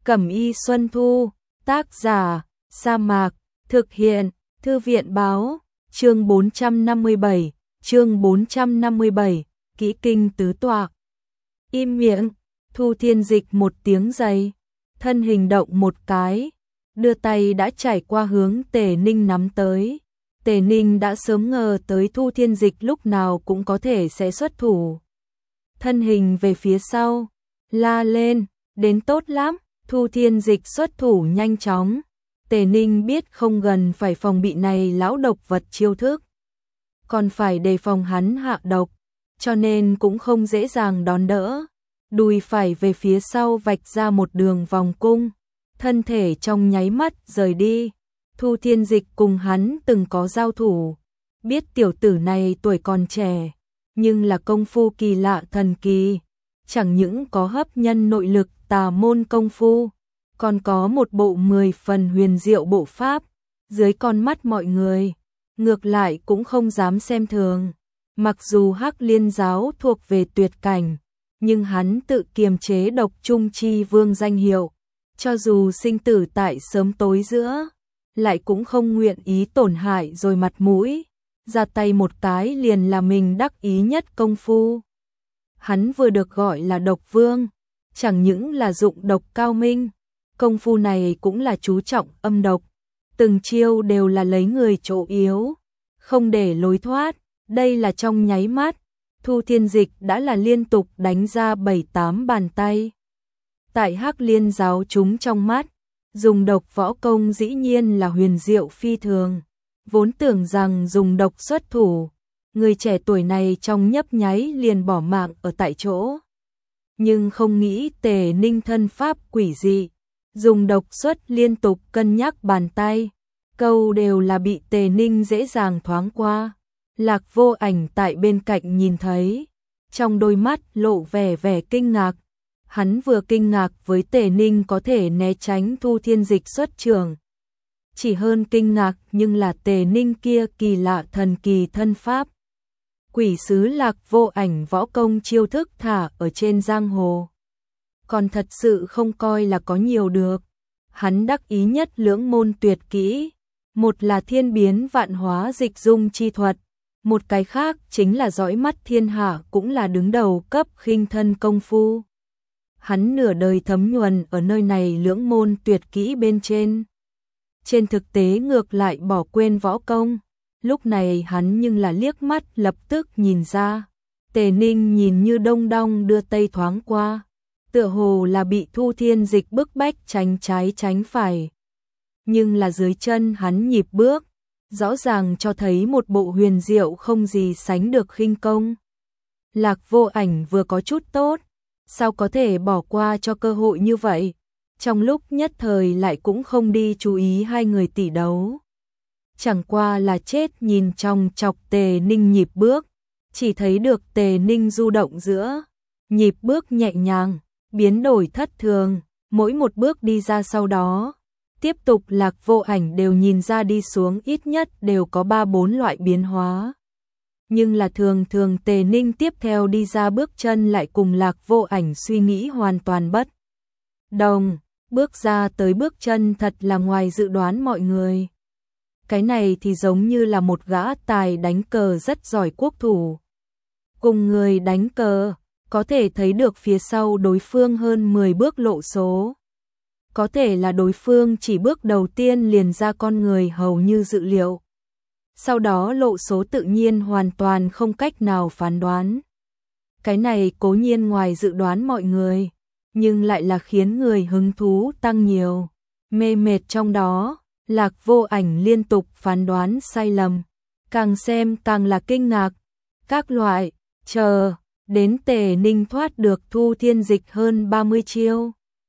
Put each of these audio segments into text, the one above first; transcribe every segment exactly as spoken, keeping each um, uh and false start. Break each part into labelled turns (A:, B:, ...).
A: Cẩm y Xuân Thu, tác giả, Sa Mạc, thực hiện, Thư viện báo, chương bốn trăm năm mươi bảy, chương bốn trăm năm mươi bảy, kỹ kinh tứ tọa. Im miệng, Thu Thiên Dịch một tiếng dày, thân hình động một cái, đưa tay đã chảy qua hướng Tề Ninh nắm tới. Tề Ninh đã sớm ngờ tới Thu Thiên Dịch lúc nào cũng có thể sẽ xuất thủ. Thân hình về phía sau, la lên, đến tốt lắm, Thu Thiên Dịch xuất thủ nhanh chóng. Tề Ninh biết không gần phải phòng bị này lão độc vật chiêu thức, còn phải đề phòng hắn hạ độc, cho nên cũng không dễ dàng đón đỡ. Đùi phải về phía sau vạch ra một đường vòng cung, thân thể trong nháy mắt rời đi. Thu Thiên Dịch cùng hắn từng có giao thủ, biết tiểu tử này tuổi còn trẻ, nhưng là công phu kỳ lạ thần kỳ, chẳng những có hấp nhân nội lực tà môn công phu, còn có một bộ mười phần huyền diệu bộ pháp, dưới con mắt mọi người, ngược lại cũng không dám xem thường. Mặc dù Hắc Liên giáo thuộc về tuyệt cảnh, nhưng hắn tự kiềm chế độc trung chi vương danh hiệu, cho dù sinh tử tại sớm tối giữa, lại cũng không nguyện ý tổn hại rồi mặt mũi, ra tay một cái liền là mình đắc ý nhất công phu. Hắn vừa được gọi là độc vương, chẳng những là dụng độc cao minh, công phu này cũng là chú trọng âm độc, từng chiêu đều là lấy người chỗ yếu, không để lối thoát. Đây là trong nháy mắt, Thu Thiên Dịch đã là liên tục đánh ra bảy tám bàn tay. Tại Hắc Liên giáo chúng trong mắt, dùng độc võ công dĩ nhiên là huyền diệu phi thường, vốn tưởng rằng dùng độc xuất thủ, người trẻ tuổi này trong nhấp nháy liền bỏ mạng ở tại chỗ. Nhưng không nghĩ Tề Ninh thân pháp quỷ dị, dùng độc xuất liên tục cân nhắc bàn tay, câu đều là bị Tề Ninh dễ dàng thoáng qua. Lạc Vô Ảnh tại bên cạnh nhìn thấy, trong đôi mắt lộ vẻ vẻ kinh ngạc. Hắn vừa kinh ngạc với Tề Ninh có thể né tránh Thu Thiên Dịch xuất trường, chỉ hơn kinh ngạc nhưng là Tề Ninh kia kỳ lạ thần kỳ thân pháp. Quỷ sứ Lạc Vô Ảnh võ công chiêu thức thả ở trên giang hồ, còn thật sự không coi là có nhiều được. Hắn đắc ý nhất lưỡng môn tuyệt kỹ, một là thiên biến vạn hóa dịch dung chi thuật, một cái khác chính là dõi mắt thiên hạ, cũng là đứng đầu cấp khinh thân công phu. Hắn nửa đời thấm nhuần ở nơi này lưỡng môn tuyệt kỹ bên trên. Trên thực tế ngược lại bỏ quên võ công, lúc này hắn nhưng là liếc mắt lập tức nhìn ra. Tề Ninh nhìn như đông đong đưa tay thoáng qua, tựa hồ là bị Thu Thiên Dịch bức bách tránh trái tránh phải. Nhưng là dưới chân hắn nhịp bước, rõ ràng cho thấy một bộ huyền diệu không gì sánh được khinh công. Lạc Vô Ảnh vừa có chút tốt, sao có thể bỏ qua cho cơ hội như vậy, trong lúc nhất thời lại cũng không đi chú ý hai người tỷ đấu. Chẳng qua là chết nhìn trong chọc Tề Ninh nhịp bước, chỉ thấy được Tề Ninh du động giữa, nhịp bước nhẹ nhàng, biến đổi thất thường, mỗi một bước đi ra sau đó. Tiếp tục Lạc Vô Ảnh đều nhìn ra đi xuống ít nhất đều có ba bốn loại biến hóa. Nhưng là thường thường Tề Ninh tiếp theo đi ra bước chân lại cùng Lạc Vô Ảnh suy nghĩ hoàn toàn bất đồng, bước ra tới bước chân thật là ngoài dự đoán mọi người. Cái này thì giống như là một gã tài đánh cờ rất giỏi quốc thủ, cùng người đánh cờ, có thể thấy được phía sau đối phương hơn mười bước lộ số. Có thể là đối phương chỉ bước đầu tiên liền ra con người hầu như dự liệu, sau đó lộ số tự nhiên hoàn toàn không cách nào phán đoán. Cái này cố nhiên ngoài dự đoán mọi người, nhưng lại là khiến người hứng thú tăng nhiều. Mê mệt trong đó, Lạc Vô Ảnh liên tục phán đoán sai lầm, càng xem càng là kinh ngạc. Các loại, chờ, đến Tề Ninh thoát được Thu Thiên Dịch hơn ba mươi chiêu.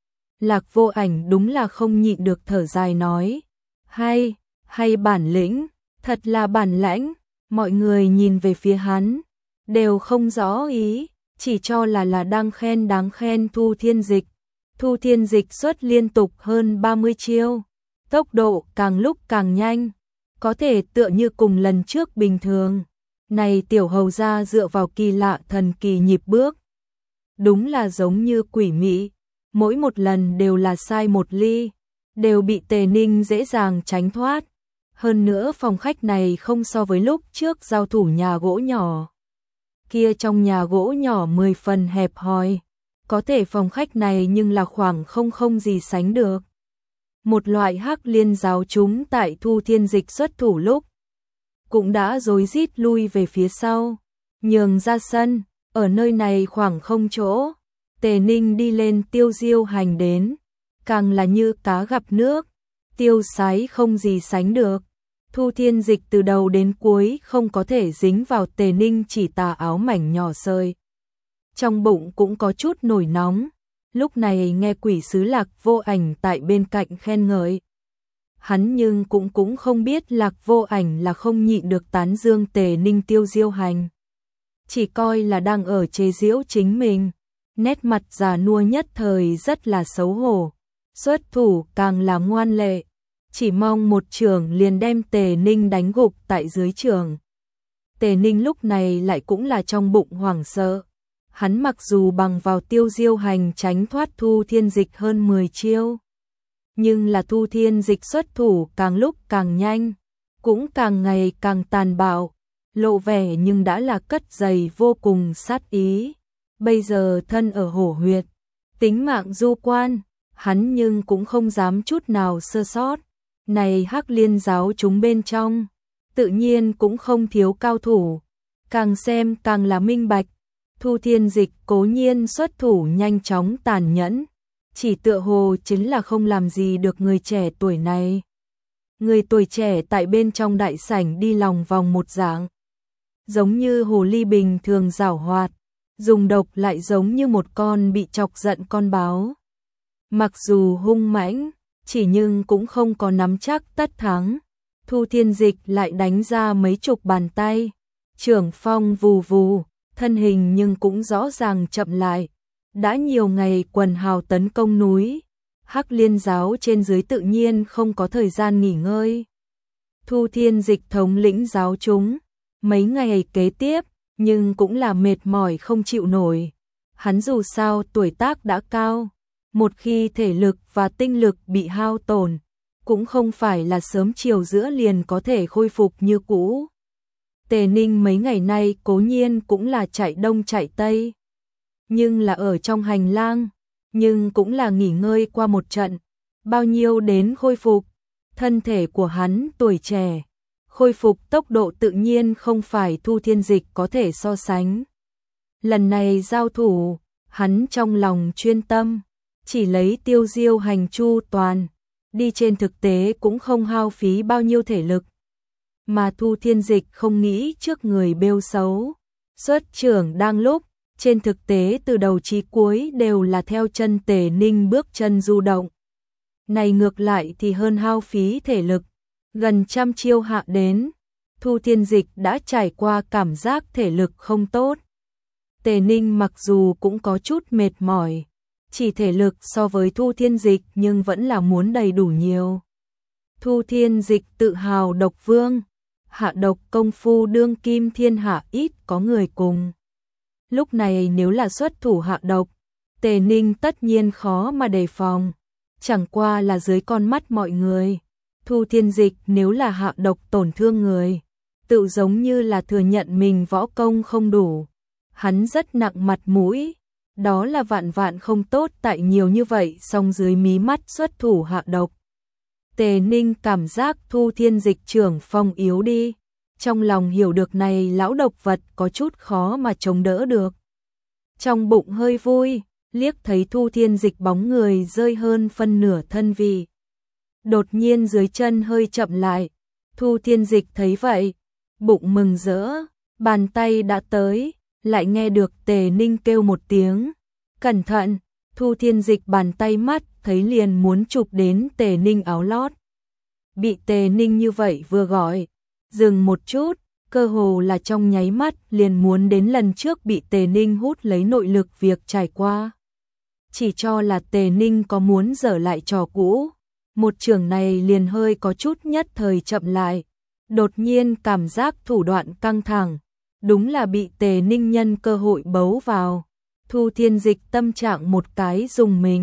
A: Lạc Vô Ảnh đúng là không nhịn được thở dài nói, hay, hay bản lĩnh, thật là bản lãnh. Mọi người nhìn về phía hắn, đều không rõ ý, chỉ cho là là đang khen đáng khen Thu Thiên Dịch. Thu Thiên Dịch xuất liên tục hơn ba mươi chiêu, tốc độ càng lúc càng nhanh, có thể tựa như cùng lần trước bình thường. Này tiểu hầu gia dựa vào kỳ lạ thần kỳ nhịp bước, đúng là giống như quỷ mị. mỗi một lần đều là sai một ly, đều bị Tề Ninh dễ dàng tránh thoát. Hơn nữa phòng khách này không so với lúc trước giao thủ nhà gỗ nhỏ. Kia trong nhà gỗ nhỏ mười phần hẹp hòi, có thể phòng khách này nhưng là khoảng không không gì sánh được. Một loại hắc liên giáo chúng tại Thu Thiên Dịch xuất thủ lúc, cũng đã rối rít lui về phía sau, nhường ra sân, ở nơi này khoảng không chỗ. Tề Ninh đi lên Tiêu Diêu Hành đến, càng là như cá gặp nước, tiêu sái không gì sánh được. Thu Thiên Dịch từ đầu đến cuối không có thể dính vào Tề Ninh chỉ tà áo mảnh nhỏ sơi. Trong bụng cũng có chút nổi nóng, lúc này nghe quỷ sứ Lạc Vô Ảnh tại bên cạnh khen ngợi. Hắn nhưng cũng cũng không biết Lạc Vô Ảnh là không nhịn được tán dương Tề Ninh Tiêu Diêu Hành. Chỉ coi là đang ở chế giễu chính mình, nét mặt già nua nhất thời rất là xấu hổ, xuất thủ càng là ngoan lệ, chỉ mong một trường liền đem Tề Ninh đánh gục tại dưới trường. Tề Ninh lúc này lại cũng là trong bụng hoảng sợ, hắn mặc dù bằng vào Tiêu Diêu Hành tránh thoát Thu Thiên Dịch hơn mười chiêu, nhưng là Thu Thiên Dịch xuất thủ càng lúc càng nhanh, cũng càng ngày càng tàn bạo, lộ vẻ nhưng đã là cất giày vô cùng sát ý. Bây giờ thân ở hổ huyệt, tính mạng du quan, hắn nhưng cũng không dám chút nào sơ sót. Này hắc liên giáo chúng bên trong, tự nhiên cũng không thiếu cao thủ, càng xem càng là minh bạch. Thu Thiên Dịch cố nhiên xuất thủ nhanh chóng tàn nhẫn, chỉ tựa hồ chính là không làm gì được người trẻ tuổi này. Người tuổi trẻ tại bên trong đại sảnh đi lòng vòng một dạng, giống như hồ ly bình thường giảo hoạt, dùng độc lại giống như một con bị chọc giận con báo. Mặc dù hung mãnh, chỉ nhưng cũng không có nắm chắc tất thắng. Thu Thiên Dịch lại đánh ra mấy chục bàn tay, trưởng phong vù vù, thân hình nhưng cũng rõ ràng chậm lại. Đã nhiều ngày quần hào tấn công núi, hắc liên giáo trên dưới tự nhiên không có thời gian nghỉ ngơi. Thu Thiên Dịch thống lĩnh giáo chúng, mấy ngày kế tiếp, nhưng cũng là mệt mỏi không chịu nổi. Hắn dù sao tuổi tác đã cao, một khi thể lực và tinh lực bị hao tổn, cũng không phải là sớm chiều giữa liền có thể khôi phục như cũ. Tề Ninh mấy ngày nay cố nhiên cũng là chạy đông chạy tây, nhưng là ở trong hành lang, nhưng cũng là nghỉ ngơi qua một trận, bao nhiêu đến khôi phục. Thân thể của hắn tuổi trẻ, khôi phục tốc độ tự nhiên không phải Thu Thiên Dịch có thể so sánh. Lần này giao thủ, hắn trong lòng chuyên tâm, chỉ lấy Tiêu Diêu Hành chu toàn, đi trên thực tế cũng không hao phí bao nhiêu thể lực. Mà Thu Thiên Dịch không nghĩ trước người bêu xấu, xuất trưởng đang lúc, trên thực tế từ đầu chí cuối đều là theo chân Tề Ninh bước chân du động. Này ngược lại thì hơn hao phí thể lực, gần trăm chiêu hạ đến, Thu Thiên Dịch đã trải qua cảm giác thể lực không tốt. Tề Ninh mặc dù cũng có chút mệt mỏi, chỉ thể lực so với Thu Thiên Dịch nhưng vẫn là muốn đầy đủ nhiều. Thu Thiên Dịch tự hào độc vương, hạ độc công phu đương kim thiên hạ ít có người cùng. Lúc này nếu là xuất thủ hạ độc, Tề Ninh tất nhiên khó mà đề phòng, chẳng qua là dưới con mắt mọi người. Thu Thiên Dịch nếu là hạ độc tổn thương người, tự giống như là thừa nhận mình võ công không đủ. Hắn rất nặng mặt mũi, đó là vạn vạn không tốt tại nhiều như vậy song dưới mí mắt xuất thủ hạ độc. Tề Ninh cảm giác Thu Thiên Dịch trưởng phong yếu đi, trong lòng hiểu được này lão độc vật có chút khó mà chống đỡ được. Trong bụng hơi vui, liếc thấy Thu Thiên Dịch bóng người rơi hơn phân nửa thân vị. Đột nhiên dưới chân hơi chậm lại, Thu Thiên Dịch thấy vậy, bụng mừng rỡ, bàn tay đã tới, lại nghe được Tề Ninh kêu một tiếng, cẩn thận. Thu Thiên Dịch bàn tay mắt thấy liền muốn chụp đến Tề Ninh áo lót. Bị Tề Ninh như vậy vừa gọi, dừng một chút, cơ hồ là trong nháy mắt liền muốn đến lần trước bị Tề Ninh hút lấy nội lực việc trải qua. Chỉ cho là Tề Ninh có muốn dở lại trò cũ, một trường này liền hơi có chút nhất thời chậm lại, đột nhiên cảm giác thủ đoạn căng thẳng, đúng là bị Tề Ninh nhân cơ hội bấu vào. Thu Thiên Dịch tâm trạng một cái dùng mình,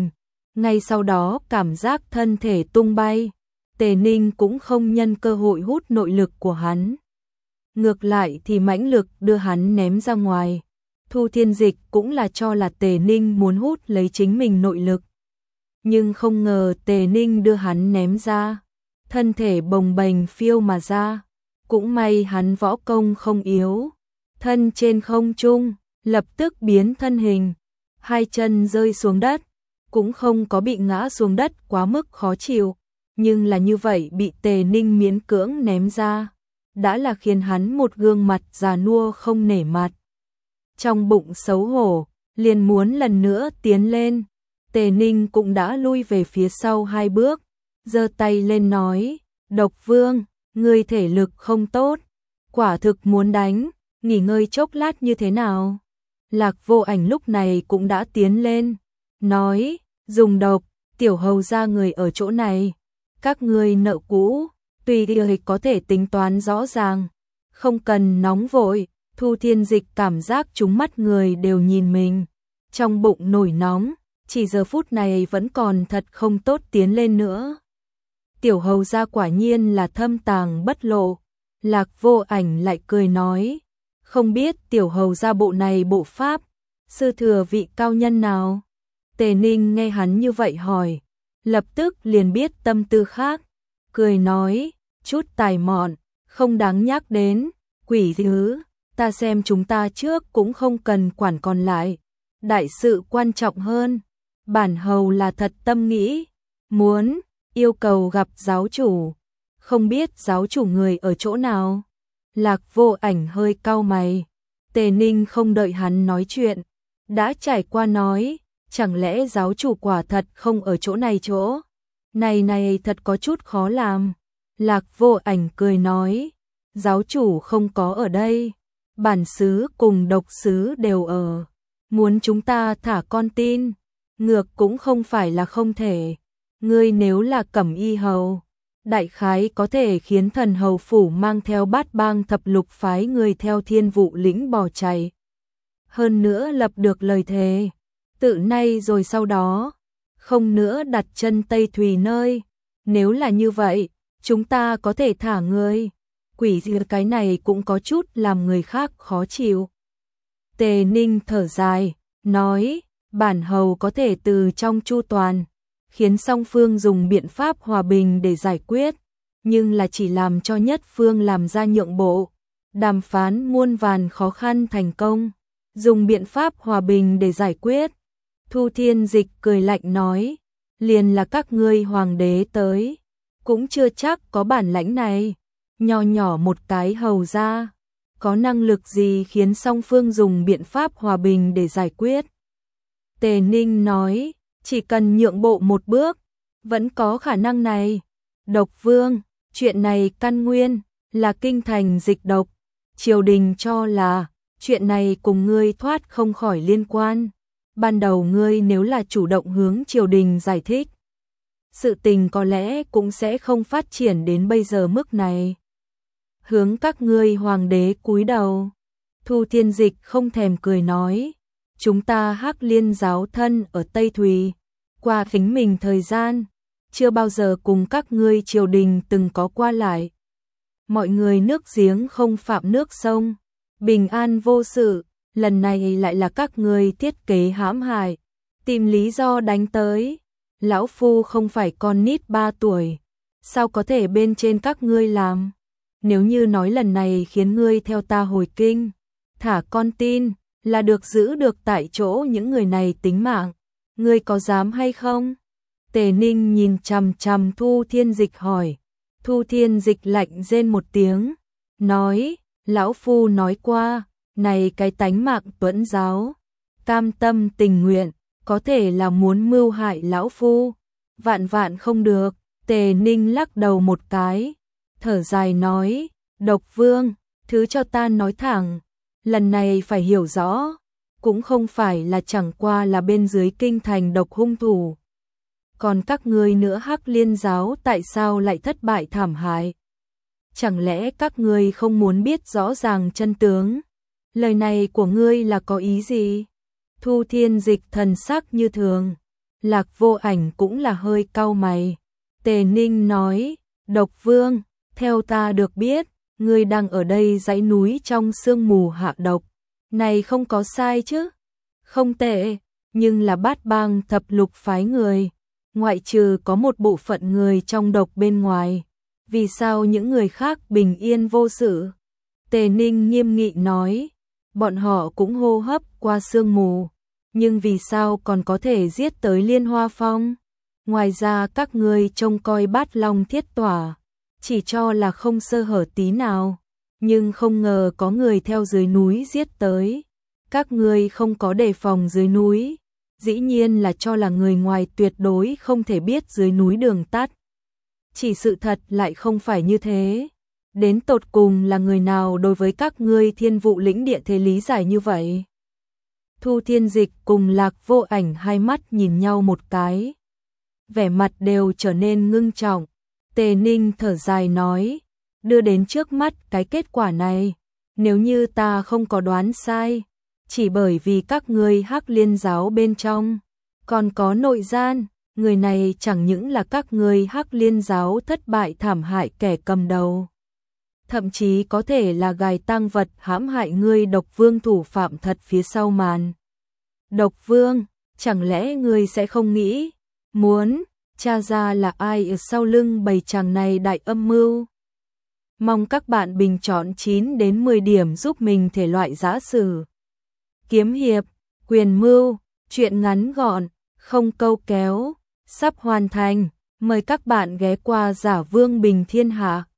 A: ngay sau đó cảm giác thân thể tung bay. Tề Ninh cũng không nhân cơ hội hút nội lực của hắn. Ngược lại thì mãnh lực đưa hắn ném ra ngoài. Thu Thiên Dịch cũng là cho là Tề Ninh muốn hút lấy chính mình nội lực. Nhưng không ngờ Tề Ninh đưa hắn ném ra. Thân thể bồng bềnh phiêu mà ra. Cũng may hắn võ công không yếu. Thân trên không trung, lập tức biến thân hình. Hai chân rơi xuống đất. Cũng không có bị ngã xuống đất quá mức khó chịu. Nhưng là như vậy bị Tề Ninh miễn cưỡng ném ra. Đã là khiến hắn một gương mặt già nua không nể mặt. Trong bụng xấu hổ, liền muốn lần nữa tiến lên. Tề Ninh cũng đã lui về phía sau hai bước, giơ tay lên nói, Độc Vương, ngươi thể lực không tốt, quả thực muốn đánh, nghỉ ngơi chốc lát như thế nào? Lạc Vô Ảnh lúc này cũng đã tiến lên, nói, dùng độc, tiểu hầu ra người ở chỗ này, các ngươi nợ cũ, tùy thì có thể tính toán rõ ràng, không cần nóng vội. Thu Thiên Dịch cảm giác chúng mắt người đều nhìn mình, trong bụng nổi nóng, chỉ giờ phút này vẫn còn thật không tốt tiến lên nữa. Tiểu hầu gia quả nhiên là thâm tàng bất lộ. Lạc Vô Ảnh lại cười nói, không biết tiểu hầu gia bộ này bộ pháp, sư thừa vị cao nhân nào? Tề Ninh nghe hắn như vậy hỏi, lập tức liền biết tâm tư khác, cười nói, chút tài mọn, không đáng nhắc đến, quỷ thứ. Ta xem chúng ta trước cũng không cần quản còn lại, đại sự quan trọng hơn. Bản hầu là thật tâm nghĩ, muốn, yêu cầu gặp giáo chủ, không biết giáo chủ người ở chỗ nào. Lạc Vô Ảnh hơi cau mày, Tề Ninh không đợi hắn nói chuyện, đã trải qua nói, chẳng lẽ giáo chủ quả thật không ở chỗ này chỗ? Này này thật có chút khó làm. Lạc Vô Ảnh cười nói, giáo chủ không có ở đây. Bản xứ cùng độc xứ đều ở, muốn chúng ta thả con tin, ngược cũng không phải là không thể. Ngươi nếu là Cẩm Y hầu, đại khái có thể khiến thần hầu phủ mang theo bát bang thập lục phái người theo Thiên Vụ lĩnh bỏ chạy. Hơn nữa lập được lời thề, tự nay rồi sau đó, không nữa đặt chân Tây Thùy nơi. Nếu là như vậy, chúng ta có thể thả ngươi. Quỷ gì cái này cũng có chút làm người khác khó chịu. Tề Ninh thở dài, nói, bản hầu có thể từ trong chu toàn, khiến song phương dùng biện pháp hòa bình để giải quyết, nhưng là chỉ làm cho nhất phương làm ra nhượng bộ, đàm phán muôn vàn khó khăn thành công, dùng biện pháp hòa bình để giải quyết. Thu Thiên Dịch cười lạnh nói, liền là các ngươi hoàng đế tới, cũng chưa chắc có bản lãnh này. Nho nhỏ một cái hầu ra, có năng lực gì khiến song phương dùng biện pháp hòa bình để giải quyết? Tề Ninh nói, chỉ cần nhượng bộ một bước, vẫn có khả năng này. Độc Vương, chuyện này căn nguyên là kinh thành dịch độc, triều đình cho là chuyện này cùng ngươi thoát không khỏi liên quan. Ban đầu ngươi nếu là chủ động hướng triều đình giải thích, sự tình có lẽ cũng sẽ không phát triển đến bây giờ mức này. Hướng các ngươi hoàng đế cúi đầu. Thu Thiên Dịch không thèm cười nói, chúng ta Hắc Liên giáo thân ở Tây Thùy, qua khính mình thời gian, chưa bao giờ cùng các ngươi triều đình từng có qua lại. Mọi người nước giếng không phạm nước sông, bình an vô sự, lần này lại là các ngươi thiết kế hãm hại, tìm lý do đánh tới. Lão phu không phải con nít ba tuổi, sao có thể bên trên các ngươi làm? Nếu như nói lần này khiến ngươi theo ta hồi kinh, thả con tin, là được giữ được tại chỗ những người này tính mạng, ngươi có dám hay không? Tề Ninh nhìn chằm chằm Thu Thiên Dịch hỏi. Thu Thiên Dịch lạnh rên một tiếng, nói, lão phu nói qua, này cái tánh mạng tuẫn giáo, cam tâm tình nguyện, có thể là muốn mưu hại lão phu, vạn vạn không được. Tề Ninh lắc đầu một cái, thở dài nói, Độc Vương, thứ cho ta nói thẳng, lần này phải hiểu rõ, cũng không phải là chẳng qua là bên dưới kinh thành độc hung thủ. Còn các ngươi nữa Hắc Liên giáo tại sao lại thất bại thảm hại? Chẳng lẽ các ngươi không muốn biết rõ ràng chân tướng? Lời này của ngươi là có ý gì? Thu Thiên Dịch thần sắc như thường, Lạc Vô Ảnh cũng là hơi cau mày. Tề Ninh nói, Độc Vương, theo ta được biết, ngươi đang ở đây dãy núi trong sương mù hạ độc. Này không có sai chứ? Không tệ, nhưng là Bát Bang thập lục phái người, ngoại trừ có một bộ phận người trong độc bên ngoài. Vì sao những người khác bình yên vô sự? Tề Ninh nghiêm nghị nói, bọn họ cũng hô hấp qua sương mù, nhưng vì sao còn có thể giết tới Liên Hoa Phong? Ngoài ra các ngươi trông coi Bát Long Thiết Tỏa, chỉ cho là không sơ hở tí nào, nhưng không ngờ có người theo dưới núi giết tới. Các ngươi không có đề phòng dưới núi, dĩ nhiên là cho là người ngoài tuyệt đối không thể biết dưới núi đường tắt. Chỉ sự thật lại không phải như thế. Đến tột cùng là người nào đối với các ngươi Thiên Vụ lĩnh địa thế lý giải như vậy? Thu Thiên Dịch cùng Lạc Vô Ảnh hai mắt nhìn nhau một cái, vẻ mặt đều trở nên ngưng trọng. Tề Ninh thở dài nói, đưa đến trước mắt cái kết quả này, nếu như ta không có đoán sai, chỉ bởi vì các ngươi Hắc Liên giáo bên trong còn có nội gian, người này chẳng những là các ngươi Hắc Liên giáo thất bại thảm hại kẻ cầm đầu, thậm chí có thể là gài tang vật hãm hại ngươi Độc Vương thủ phạm thật phía sau màn. Độc Vương, chẳng lẽ ngươi sẽ không nghĩ, muốn tra ra là ai ở sau lưng bầy chàng này đại âm mưu? Mong các bạn bình chọn chín đến mười điểm giúp mình thể loại giã sử, kiếm hiệp, quyền mưu, truyện ngắn gọn, không câu kéo, sắp hoàn thành. Mời các bạn ghé qua Giả Vương Bình Thiên Hạ.